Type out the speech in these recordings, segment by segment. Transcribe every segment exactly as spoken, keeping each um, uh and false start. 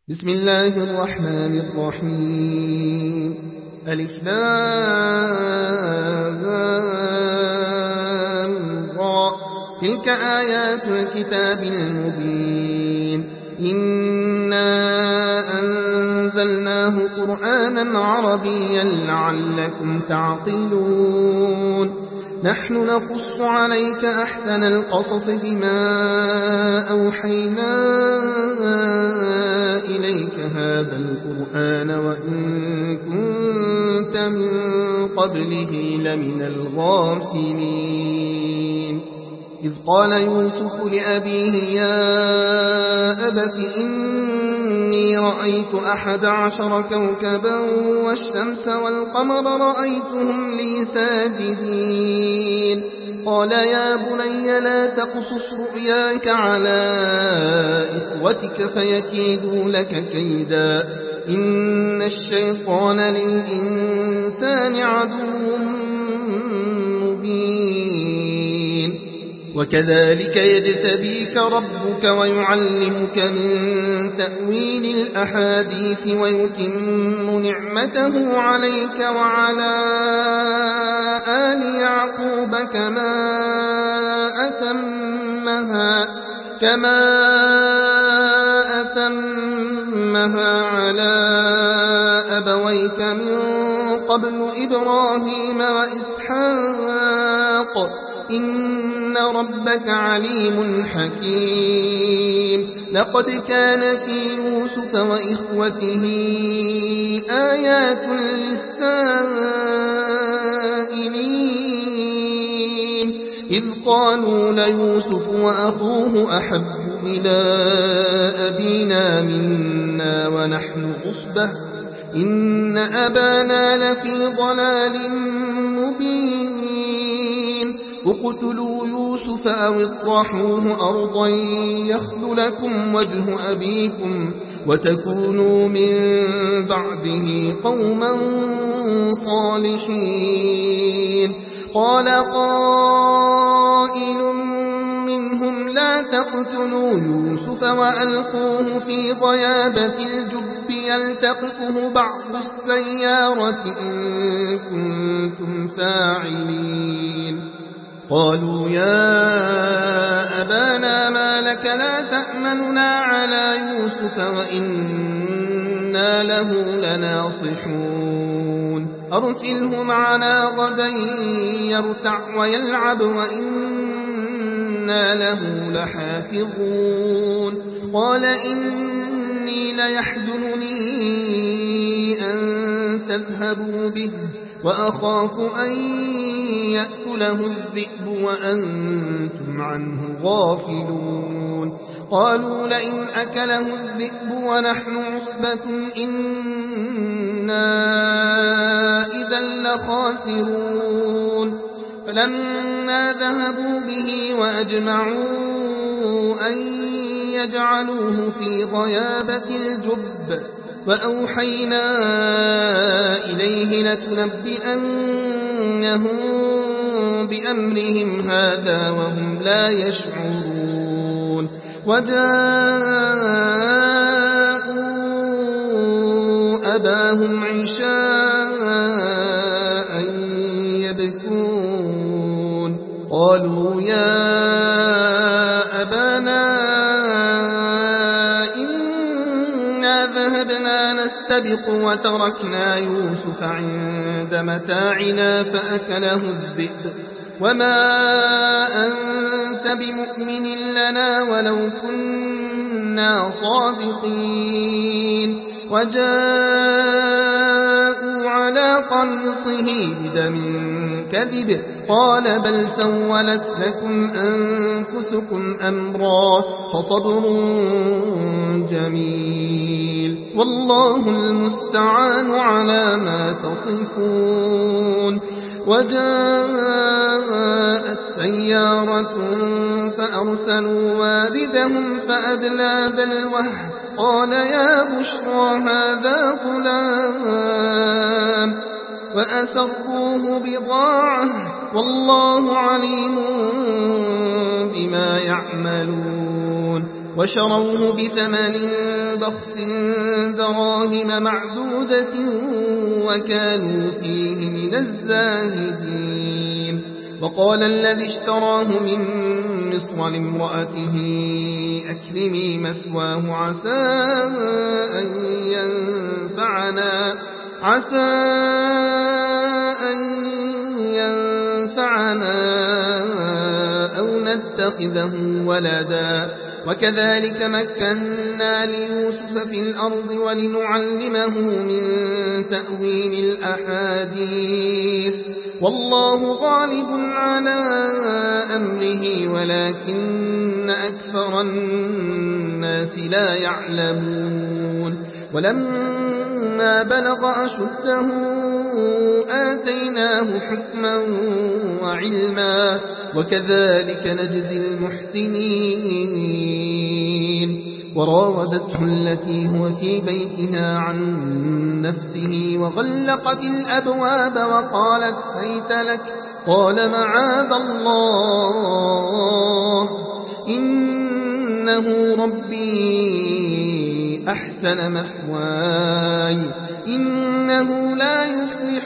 بسم الله الرحمن الرحيم. ألف لام را. تلك آيات الكتاب المبين. إنا أنزلناه قرآنا عربيا لعلكم تعقلون. نحن نقص عليك أحسن القصص بما أوحينا إليك هذا القرآن وإن كنت من قبله لمن الغافلين. إذ قال يوسف لأبيه يا أبت إني رأيت أحد عشر كوكبا والشمس والقمر رأيتهم لي ساجدين. قال يا بني لا تقصص رؤياك على إخوتك فيكيدوا لك كيدا إن الشيطان للإنسان عدو مبين. وكذلك يجتبيك ربك ويعلمك من تأويل الأحاديث ويتم نعمته عليك وعلى آل يعقوب كما أتمها كما أتمها على أبويك من قبل إبراهيم وإسحاق إن ربك عليم حكيم. لقد كان في يوسف وإخوته آيات للسائلين إذ قالوا ليوسف وأخوه أحب إلى أبينا منا ونحن عصبة إن أبانا لفي ضلال مبين. اقتلوا يوسف أو اطرحوه أرضا يخل لكم وجه أبيكم وتكونوا من بعده قوما صالحين. قال قائل منهم لا تقتلوا يوسف وألقوه في غيابة الجب يلتقطه بعض السيارة إن كنتم فاعلين. قالوا يا أبانا ما لك لا تأمننا على يوسف وإنا له لناصحون. أرسله معنا غدا يرتع ويلعب وإنا له لحافظون. قال إني ليحزنني أن تذهبوا به وأخاف أن يأكله الذئب وأنتم عنه غافلون. قالوا لئن أكله الذئب ونحن عصبة إنا إذا لخاسرون. فلما ذهبوا به وأجمعوا أن يجعلوه في غيابة الجب وأوحينا إليه لتنبئنهم بأمرهم هذا وهم لا يشعرون. وجاءوا أباهم عشاء يبكون. قالوا يا أبانا ذهبنا نستبق وتركنا يوسف عند متاعنا فأكله الذئب وما أنت بمؤمن لنا ولو كنا صادقين. وجاءوا على قميصه بدم كذب قال بل سولت لكم أنفسكم أمرا فصبر جميل والله المستعان على ما تصفون. وجاءت سيارة فأرسلوا واردهم فأدلى دلوه قال يا بشرى هذا غلام وأسروه بضاعة والله عليم بما يعملون. وشروه بثمن بخس دراهم معدودة وكانوا فيه من الزاهدين. وقال الذي اشتراه من مصر لامرأته أكرمي مثواه عسى أن ينفعنا عسى أن ينفعنا أو نتخذه ولدا وكذلك مكنا ليوسف في الأرض ولنعلمه من تأويل الأحاديث والله غالب على أمره ولكن أكثر الناس لا يعلمون. ولما بلغ أشده آتيناه حكما وعلما وكذلك نجزي المحسنين. وراودته التي هو في بيتها عن نفسه وغلقت الأبواب وقالت هيت لك قال معاذ الله إنه ربي أحسن مثواي إنه لا يفلح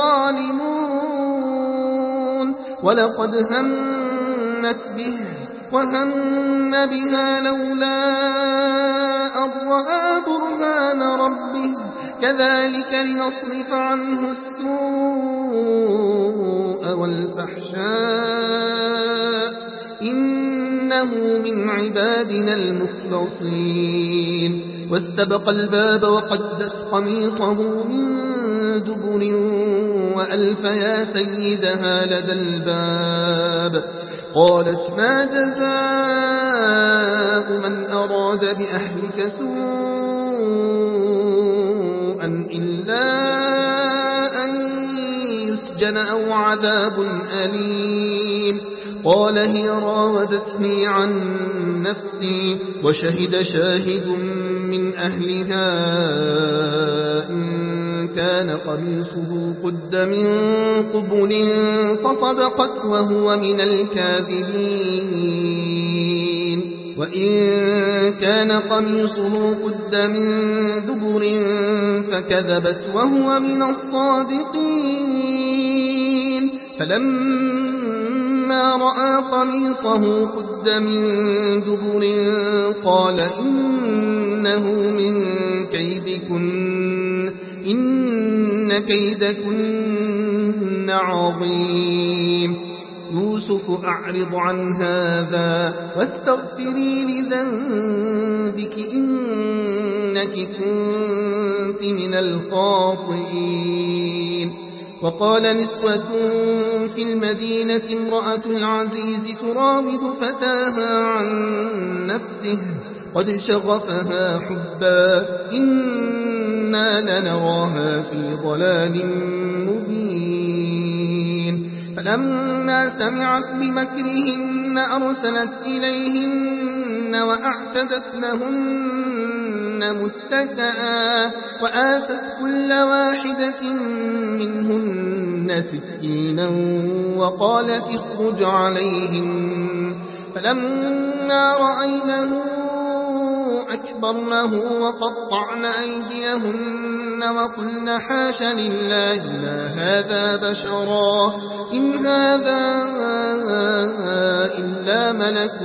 الظالمون. ولقد همت به وهم بها لولا أن رأى برهان ربه كذلك لنصرف عنه السوء والفحشاء إنه من عبادنا المخلصين. واستبق الباب وقدت قميصه من دبر وألف يا سيدها لدى الباب قالت ما جزاء من أراد بأهلك سوءا إلا أن يسجن أو عذاب أليم. قال هي راودتني عن نفسي وشهد شاهد من أهلها إن كان قميصه قد من قبل فصدقت وهو من الكاذبين وإن كان قميصه قد من دبر فكذبت وهو من الصادقين. فلما رأى قميصه قد من دبر قال إنه من كيدكن إن كيدكن عظيم. يوسف أعرض عن هذا واستغفري لذنبك إنك كنت من الخاطئين. وقال نسوة في المدينة امرأة العزيز تراود فتاها عن نفسه قد شغفها حبا إنا لنراها في ضلال مبين. فلما سمعت بمكرهن أرسلت إليهن وأعتدت لهن متكئا وآتت كل واحدة منهن سكينا وقالت اخرج عليهن. فلما رأينه أكبرنه وقطعن أيديهن وقلن حاش لله ما هذا بشرا إن هذا إلا ملك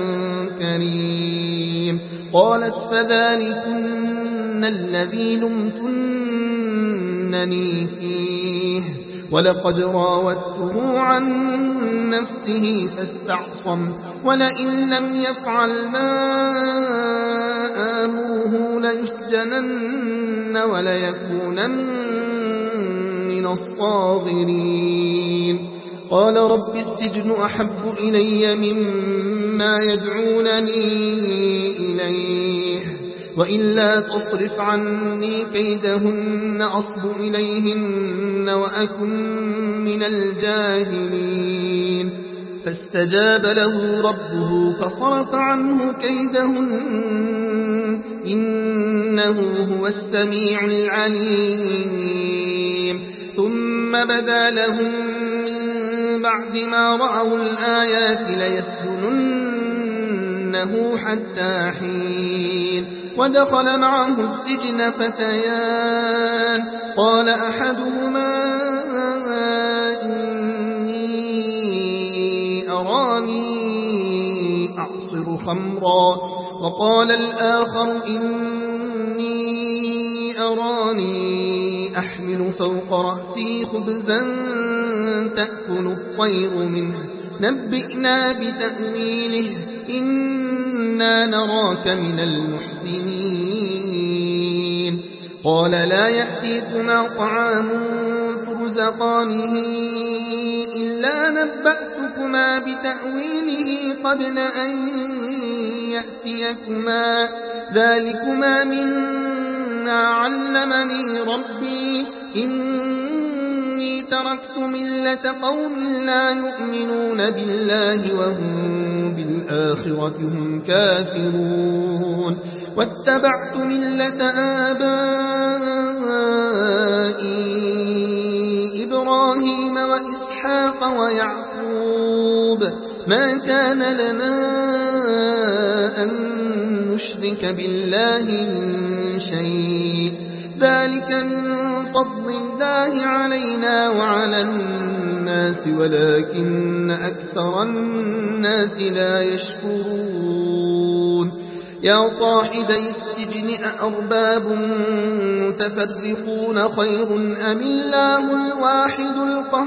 كريم. قالت فذلكن الذي لمتنني فيه ولقد راودته عن نفسه فاستعصم ولئن لم يفعل ما آمره ليسجنن وليكونن من الصاغرين. قال رب السجن أحب إلي مما يدعونني إليه وإلا تصرف عني كيدهن أصب إليهن وأكن من الجاهلين. فاستجاب له ربه فصرف عنه كيدهن إنه هو السميع العليم. ثم بدا لهم من بعد ما رأوا الآيات ليسجنن يسجنونه حتى حين ودخل معه السجن فتيان قال أحدهما إني أراني أعصر خمرا وقال الآخر إني أراني أحمل فوق رأسي خبزا تأكل الطير منه نبئنا بتأويله إنا نراك من المحسنين قال لا يأتيكما طعام ترزقانه إلا نبأتكما بتأويله قبل أن يأتيكما ذلكما مما علمني ربي إني تركت ملة قوم لا يؤمنون بالله وهم بالآخرة هم كافرون واتبعت ملة آبائي إبراهيم وإسحاق ويعقوب ما كان لنا أن نشرك بالله من شيء ذلك من فضل الله علينا وعلى الناس ولكن أكثر الناس لا يشكرون يا صاحبي السجن أأرباب متفرقون خير أم الله الواحد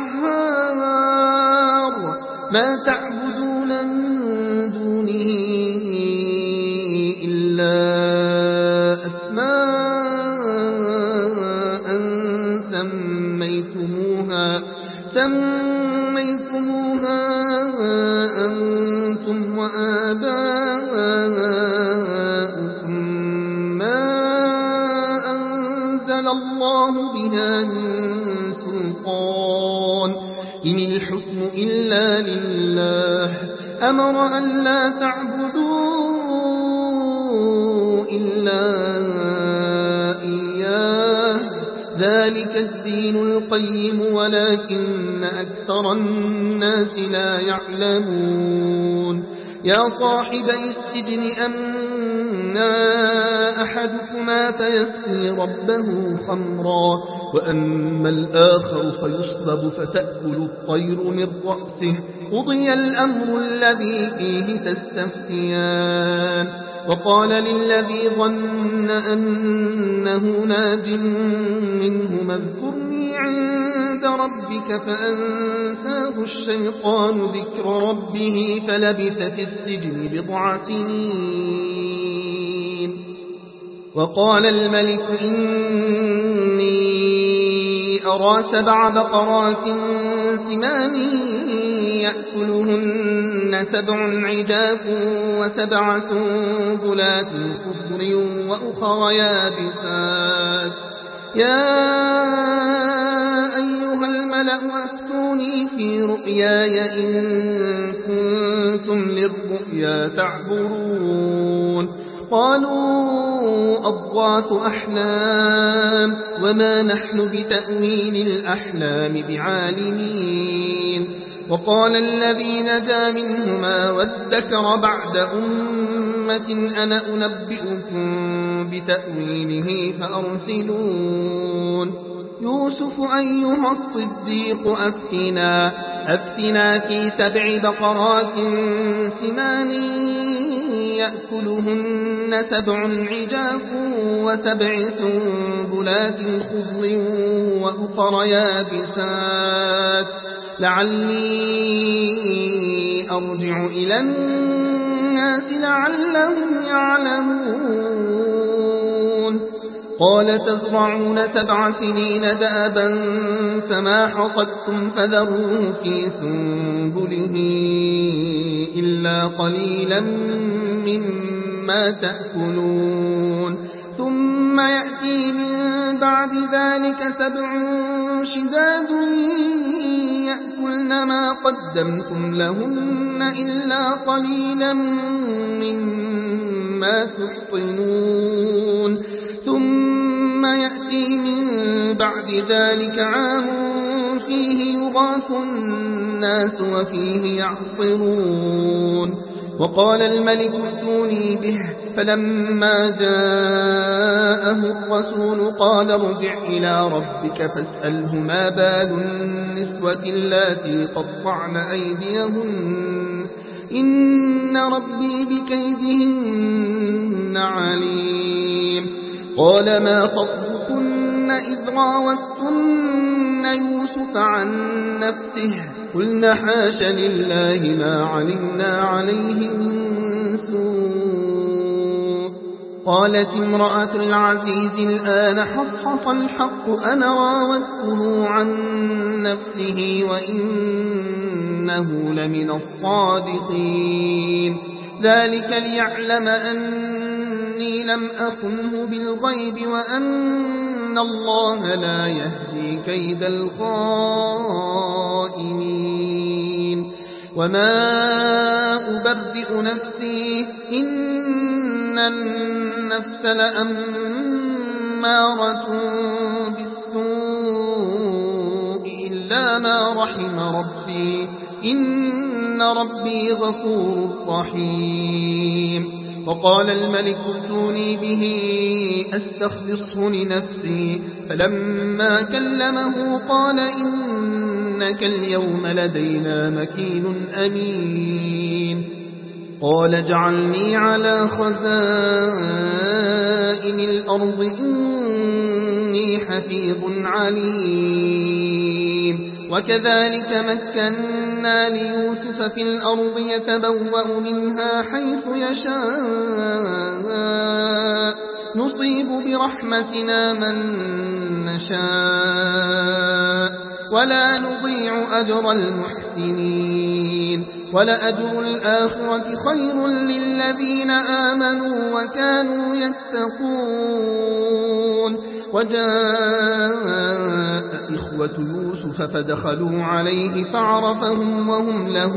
القهار ما تعبدون من دونه إلا أسماء سميتموها سميتموها أنتم وآباؤكم ما أنزل الله بها من سلطان إن الحكم إلا لله أمر أن لا تعبدوا إلا إياه ذلك الدين القيم ولكن أكثر الناس لا يعلمون يا صاحبي السجن أما أحدكما فيسقي ربه خمرا وأما الآخر فيصلب فتأكل الطير من رأسه قضي الأمر الذي فيه تستفتيان وقال للذي ظن أنه ناج منهما اذكرني عند ربك فأنساه الشيطان ذكر ربه فلبث في السجن بضع سنين وقال الملك إني أرى سبع بقرات سمان يأكلهن سبع عجاف وسبع سنبلات خضر وأخر يابسات يا أيها الملأ أفتوني في رؤياي إن كنتم للرؤيا تعبرون قالوا أضغاث أحلام وما نحن بتأويل الأحلام بعالمين وقال الذي نجا منهما وادكر بعد أمة أنا أنبئكم بتأويله فأرسلون يوسف أيها الصديق أفتنا أفتنا في سبع بقرات سمان يأكلهن سبع عجاف وسبع سنبلات خضر وأخر يابسات لعلي أرجع إلى الناس لعلهم يعلمون قال تزرعون سبع سنين دابا فما حصدتم فذروه في سنبله إلا قليلا مما تأكلون ثم يأتي من بعد ذلك سبع شداد يأكلن ما قدمتم لهن إلا قليلا مما تحصنون ثم يأتي من بعد ذلك عام فيه يغاث الناس وفيه يعصرون وقال الملك ائتوني به. فلما جاءه الرسول قال ارجع إلى ربك فاسأله ما بال النسوة اللاتي قطعن أيديهن إن ربي بكيدهن عليم. قال ما خطبكن إذ راوتن يوسف عن نفسه قلنا حاش لله ما علمنا عليه من سوء. قالت امرأة العزيز الآن حصحص الحق أنا راودته عن نفسه وإنه لمن الصادقين. ذلك ليعلم أني لم أخنه بالغيب وأن الله لا يهدي كيد الخائنين. وما أبرئ نفسي إن النفس لأمارة بالسوء إلا ما رحم ربي إن ربي غفور رحيم. وقال الملك ائتوني به أستخلصه لنفسي. فلما كلمه قال إنك اليوم لدينا مكين أمين. قال اجعلني على خزائن الأرض إني حفيظ عليم. وكذلك مكنا ليوسف في الأرض يتبوأ منها حيث يشاء نصيب برحمتنا من نشاء ولا نضيع أجر المحسنين. ولأجر الآخرة خير للذين آمنوا وكانوا يتقون. وجاء إخوة يوسف فدخلوا عليه فعرفهم وهم له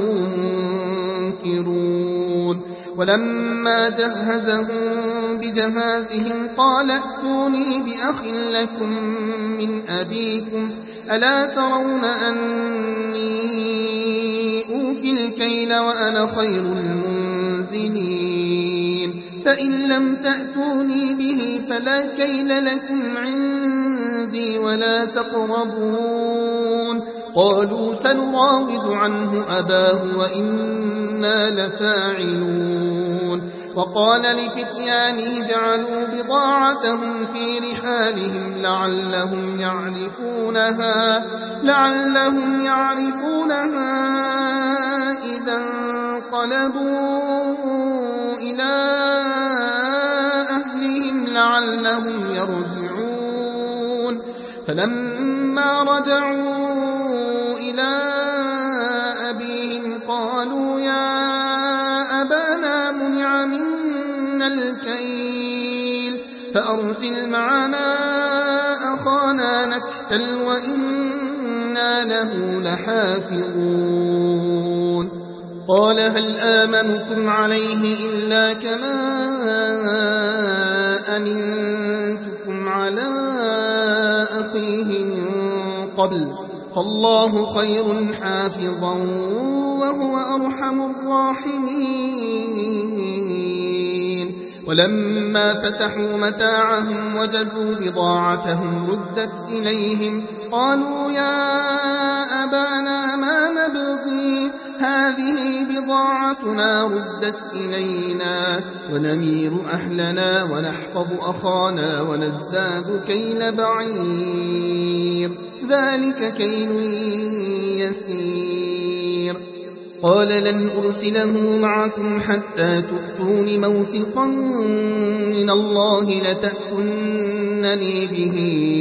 منكرون. ولما جهزهم بجهازهم قال ائتوني بأخ لكم من أبيكم ألا ترون أني أوفي الكيل وأنا خير المنزلين. فإن لم تأتوني به فلا كيل لكم عندي ولا تقربون. قالوا سنراود عنه أباه وإنا لفاعلون. وقال لفتيانه اجعلوا بضاعتهم في رحالهم لعلهم يعرفونها لعلهم يعرفونها إذا انقلبوا إلى أهلهم لعلهم يرجعون. فلما رجعوا إلى أبيهم قالوا يا أبانا منع منا الكيل فأرسل معنا أخانا نكتل وإنا له لحافظون. قال هل آمنكم عليه إلا كما أمنتكم على أخيه من قبل فالله خير حافظا وهو أرحم الراحمين. ولما فتحوا متاعهم وجدوا بضاعتهم ردت إليهم قالوا يا أبانا ما نبغي هذه بضاعتنا ردت إلينا ونمير أهلنا ونحفظ أخانا ونزداد كيل بعير ذلك كيل يسير. قال لن أرسله معكم حتى تؤتون موثقا من الله لتأتونني به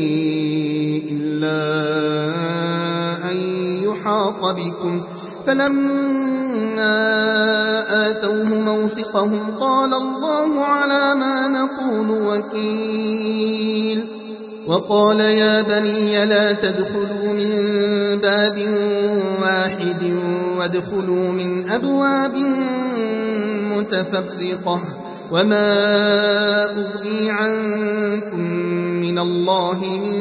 إلا أن يحاط بكم. فلما آتوه موثقهم قال الله على ما نقول وكيل. وقال يا بني لا تدخلوا من باب واحد وادخلوا من أبواب متفرقة وما أغني عنكم من الله من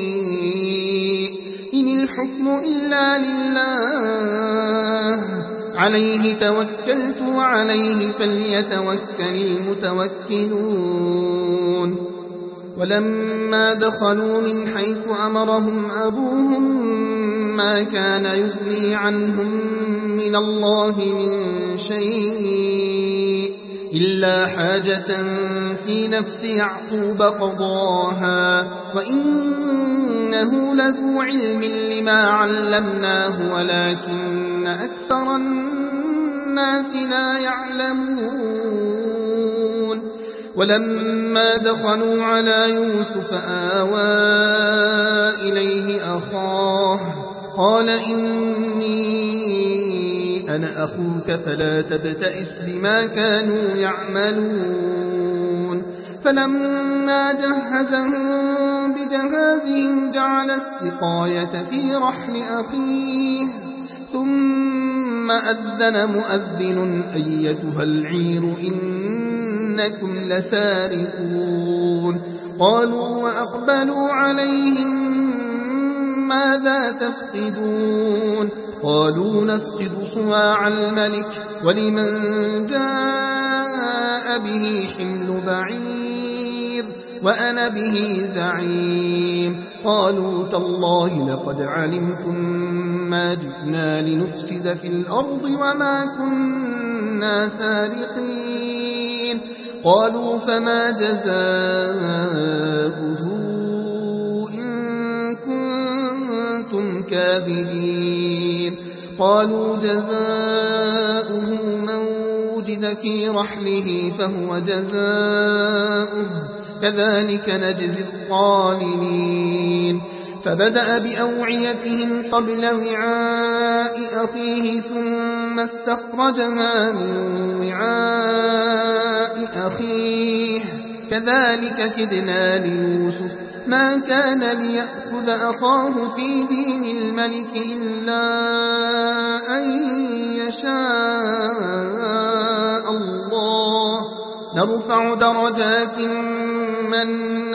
شيء إن الحكم إلا لله عليه توكلت وعليه فليتوكل المتوكلون ولما دخلوا من حيث أمرهم أبوهم ما كان يغني عنهم من الله من شيء إلا حاجة في نفس يعقوب قضاها وإنه لذو علم لما علمناه ولكن أكثر الناس لا يعلمون ولما دخلوا على يوسف آوى إليه أخاه قال إني أنا أخوك فلا تبتئس بما كانوا يعملون فلما جهزهم بجهازهم جعل السقاية في رحل أخيه ثم أذن مؤذن أيتها العير إنكم لسارقون قالوا وأقبلوا عليهم ماذا تفقدون قالوا نفقد صواع الملك ولمن جاء به حمل بعير وأنا به زعيم قالوا تالله لقد علمتم ما جئنا لنفسد في الأرض وما كنا سارقين قالوا فما جزاؤه كنتم كاذبين قالوا جزاؤه من وجد في رحله فهو جزاؤه كذلك نجزي الظالمين فبدأ بأوعيتهم قبل وعاء أخيه ثم استخرجها من وعاء أخيه كذلك كدنا ليوسف ما كان ليأخذ أخاه في دين الملك إلا أن يشاء الله نرفع درجات من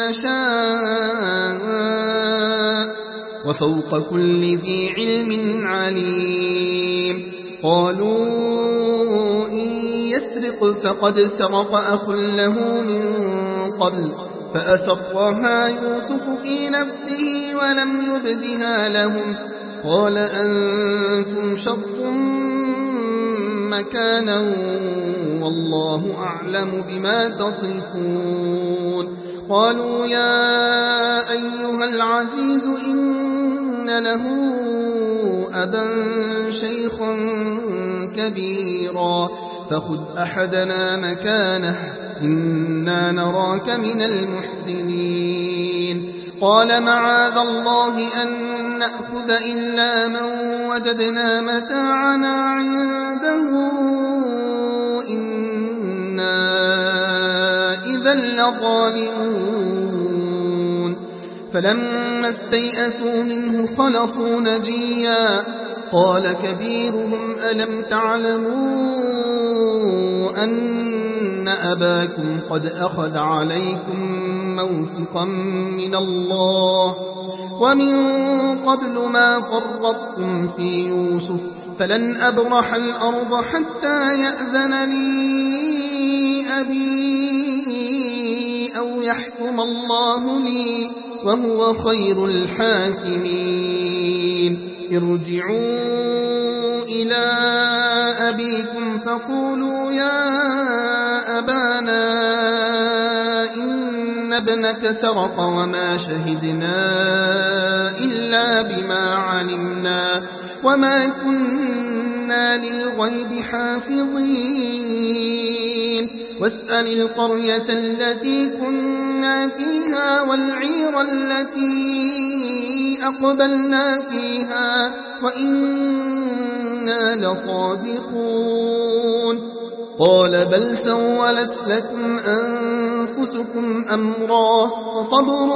نشاء وفوق كل ذي علم عليم قالوا إن يسرق فقد سرق أخ له من قبل فأسرها يوسف في نفسه ولم يبدها لهم قال أنتم شر مكانا والله أعلم بما تصفون قالوا يا أيها العزيز إن له أبا شيخا كبيرا فخذ أحدنا مكانه إنا نراك من المحسنين قال معاذ الله أن نأخذ إلا من وجدنا متاعنا عنده إنا إذا لظالمون فلما استيئسوا منه خلصوا نجيا قال كبيرهم ألم تعلموا أن أباكم قد أخذ عليكم موثقا من الله ومن قبل ما فرطتم في يوسف فلن أبرح الأرض حتى يأذن لي أبي أو يحكم الله لي وهو خير الحاكمين ارجعوا إلى أبيكم فقولوا يا أبانا إن ابنك سرق وما شهدنا إلا بما علمنا وما كنا للغيب حافظين واسأل القرية التي كنا فيها والعير التي أقبلنا فيها وإنا لصادقون قال بل سولت لكم أنفسكم أمرا وصبر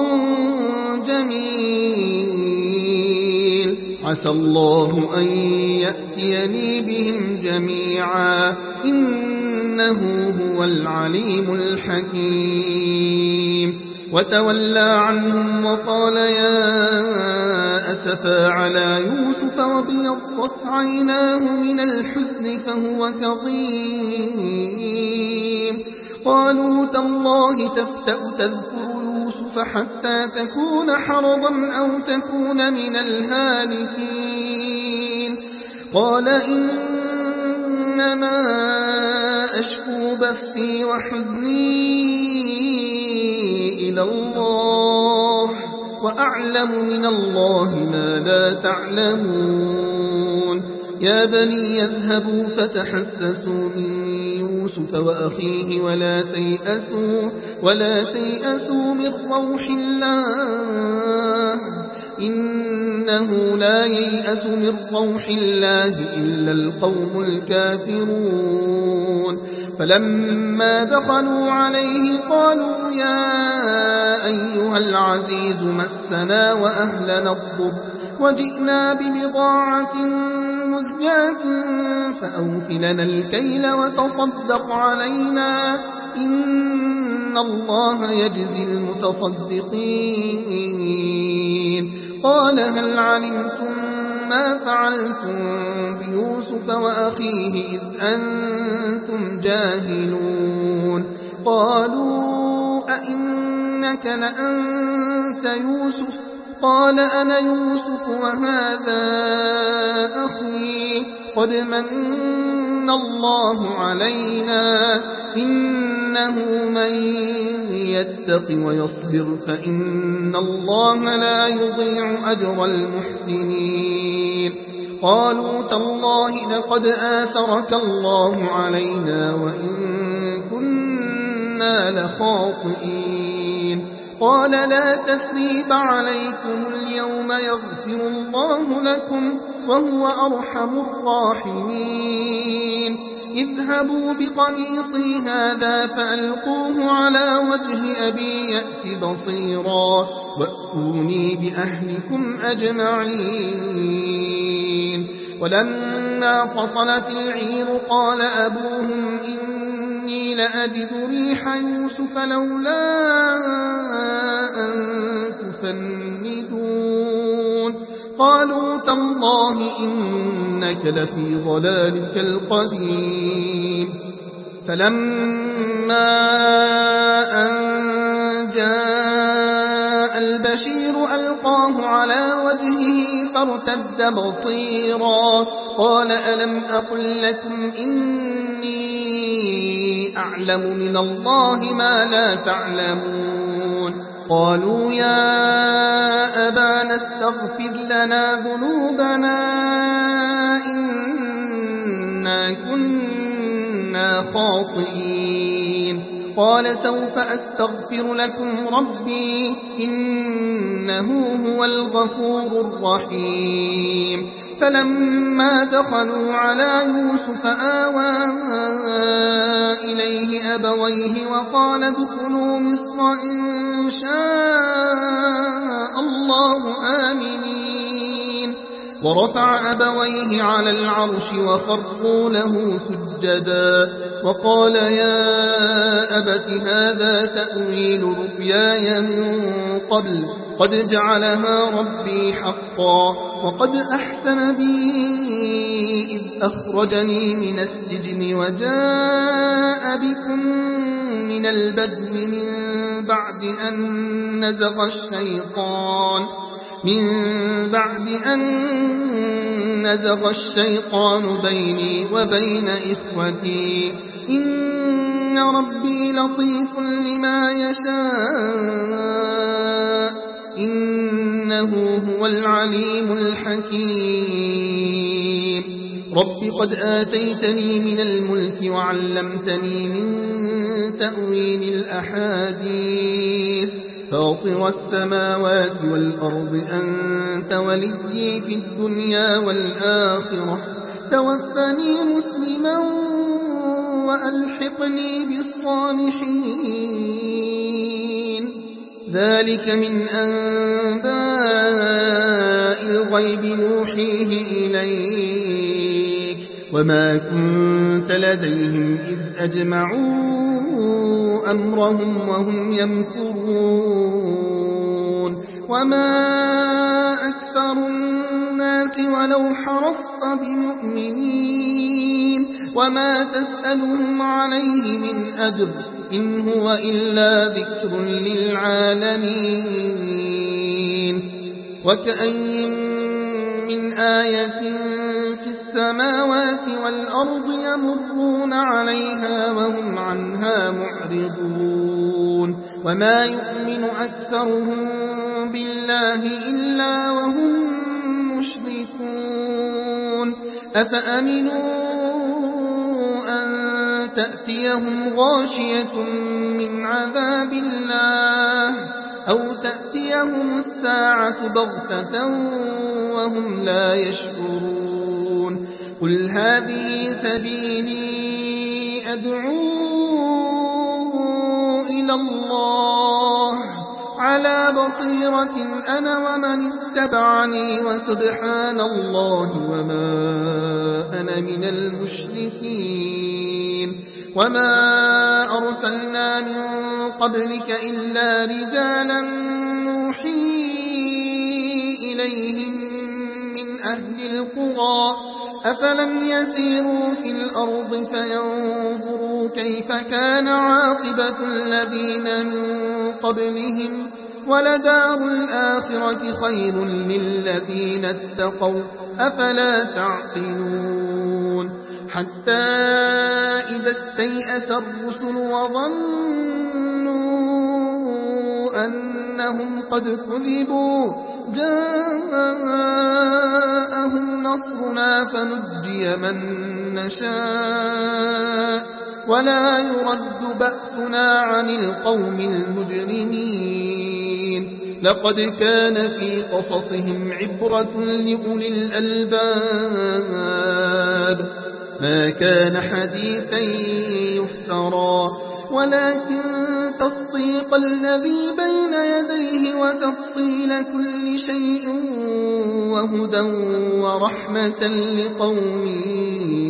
جميل عسى الله أن يأتيني بهم جميعا إن إنه هو العليم الحكيم. وتولى عنهم وقال يا أسفا على يوسف وابيضت عيناه من الحزن فهو كظيم. قالوا تالله تفتأ تذكر يوسف حتى تكون حرضا أو تكون من الهالكين. قال إنما أشكو بثي وحزني إلى الله وأعلم من الله ما لا تعلمون. يا بني يذهبوا فتحسسوا من يوسف وأخيه ولا تيأسوا, ولا تيأسوا من روح الله إنه لا ييأس من روح الله إلا القوم الكافرون. فلما دخلوا عليه قالوا يا أيها العزيز مسنا وأهلنا الضر وجئنا ببضاعة مزجاة فأوف لنا الكيل وتصدق علينا إن الله يجزي المتصدقين. قال هل علمتم ما فعلتم بيوسف وأخيه إذ أنتم جاهلون؟ قالوا أئنك لأنت يوسف؟ قال أنا يوسف وهذا أخي قد من الله علينا إنه من يتق ويصبر فإن الله لا يضيع أجر المحسنين. قالوا تالله لقد آثرك الله علينا وإن كنا لخاطئين. قال لا تثريب عليكم اليوم يغفر الله لكم وهو أرحم الراحمين. اذهبوا بقميصي هذا فألقوه على وجه أبي يأت بصيرا وأتوني بأهلكم أجمعين. ولما فصلت العير قال أبوهم إني لأجد ريح يوسف لولا أن تفندون. قالوا تالله إنك لفي ضلالك القديم. فلما أن جاء البشير ألقاه على وجهه فارتد بصيرا قال ألم أقل لكم إني أعلم من الله ما لا تعلمون؟ قالوا يا أبانا استغفر لنا ذنوبنا إنا كنا خاطئين. قال سوف أستغفر لكم ربي إنه هو الغفور الرحيم. فلما دخلوا على يوسف آوى إليه أبويه وقال ادخلوا مصر إن شاء الله آمنين. ورفع أبويه على العرش وخروا له سجدا وقال يا أبت هذا تأويل رؤياي من قبل قد جعلها ربي حقا وقد أحسن بي إذ أخرجني من السجن وجاء بكم من البدو من بعد أن نزغ الشيطان من بعد أن نزغ الشيطان بيني وبين إخوتي إن ربي لطيف لما يشاء إنه هو العليم الحكيم. رب قد آتيتني من الملك وعلمتني من تأويل الأحاديث فاطر السماوات والأرض أنت وليي في الدنيا والآخرة توفني مسلما وألحقني بالصالحين. ذلك من أنباء الغيب نوحيه إليك وما كنت كنت لديهم إذ أجمعوا أمرهم وهم يمكرون وما أكثر الناس ولو حرصت بمؤمنين وما تسألهم عليه من أجر إن هو إلا ذكر للعالمين وكأين من آية في السماوات والأرض يمرون عليها وهم عنها معرضون وما يؤمن أكثرهم بالله إلا وهم مشركون أفأمنوا أن تأتيهم غاشية من عذاب الله أو تأتيهم الساعة بغتة وهم لا يشعرون قل هذه سبيلي أدعو إلى الله على بصيرة أنا ومن اتبعني وسبحان الله وما أنا من المشركين وما أرسلنا من قبلك إلا رجالا نوحي إليهم من أهل القرى أفلم يسيروا في الأرض فينظروا كيف كان عاقبة الذين من قبلهم ولدار الآخرة خير للذين اتقوا أفلا تعقلون حتى إذا استيأس الرسل وظنوا أنهم قد كذبوا جاءهم نصرنا فنجي من نشاء ولا يرد بأسنا عن القوم المجرمين لقد كان في قصصهم عبرة لأولي الألباب ما كان حديثا يفترى ولكن تصديق الذي بين يديه وتفصيل كل شيء وهدى ورحمة لقوم